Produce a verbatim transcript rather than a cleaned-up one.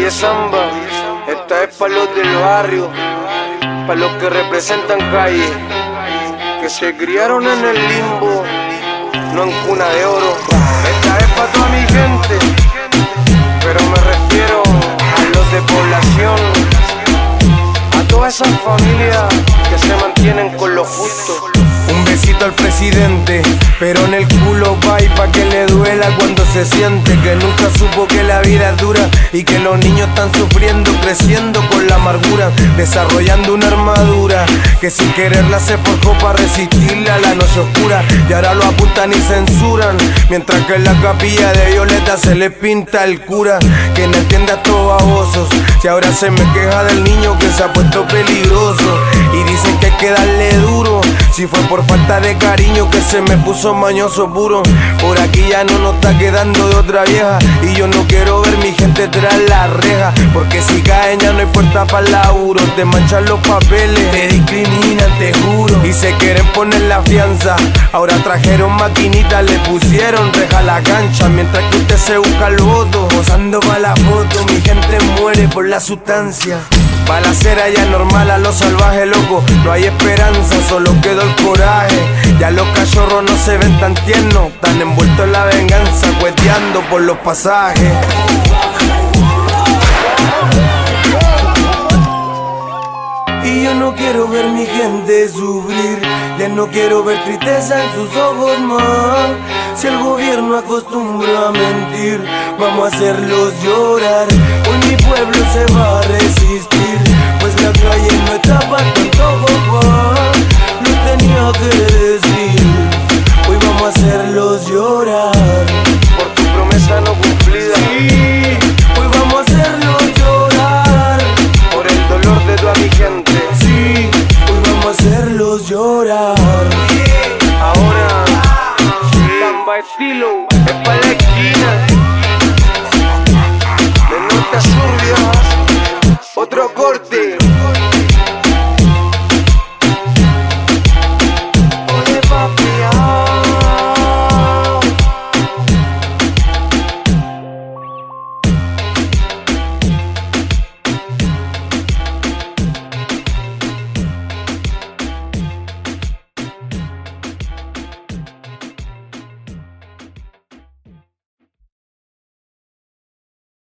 Oye Samba, esta es pa' los del barrio, pa' los que representan calle, que se criaron en el limbo, no en cuna de oro. Esta es pa' toda mi gente, pero me refiero a los de población, a todas esas familias que se mantienen con lo justo. Un besito al presidente, pero en el culo va y pa' que le duela cuando se siente que nunca supo que la vida es dura y que los niños están sufriendo, creciendo con la amargura, desarrollando una armadura que sin quererla se forjó para resistirle a la noche oscura. Y ahora lo apuntan y censuran, mientras que en la capilla de Violeta se le pinta el cura, que no entiende a estos babosos. Si ahora se me queja del niño que se ha puesto peligroso y dicen que hay que darle duro, si fue por falta de cariño que se me puso mañoso puro. Por aquí ya no nos está quedando de otra vieja y yo no quiero ver mi gente tras la reja, porque si caen ya no hay puerta para el laburo. Te manchan los papeles, te discriminan, te juro, y se quieren poner la fianza. Ahora trajeron maquinitas, le pusieron reja a la cancha, mientras que usted se busca el voto, posando pa' la foto. Mi gente muere por la sustancia. Balacera ya normal, a los salvajes loco, no hay esperanza, solo quedó el coraje. Ya los cachorros no se ven tan tiernos, tan envueltos en la venganza, cueteando por los pasajes. Y yo no quiero ver mi gente sufrir, ya no quiero ver tristeza en sus ojos más. Si el gobierno acostumbra a mentir, vamos a hacerlos llorar. Hoy mi pueblo se va a resistir, pues la calle no está para tanto papá. Lo tenía que decir, hoy vamos a hacerlos llorar. Por tu promesa no cumplida, Sí, hoy vamos a hacerlos llorar. por el dolor de toda mi gente. Sí, hoy vamos a hacerlos llorar. Ahora, Samba estilo, es pa' la esquina.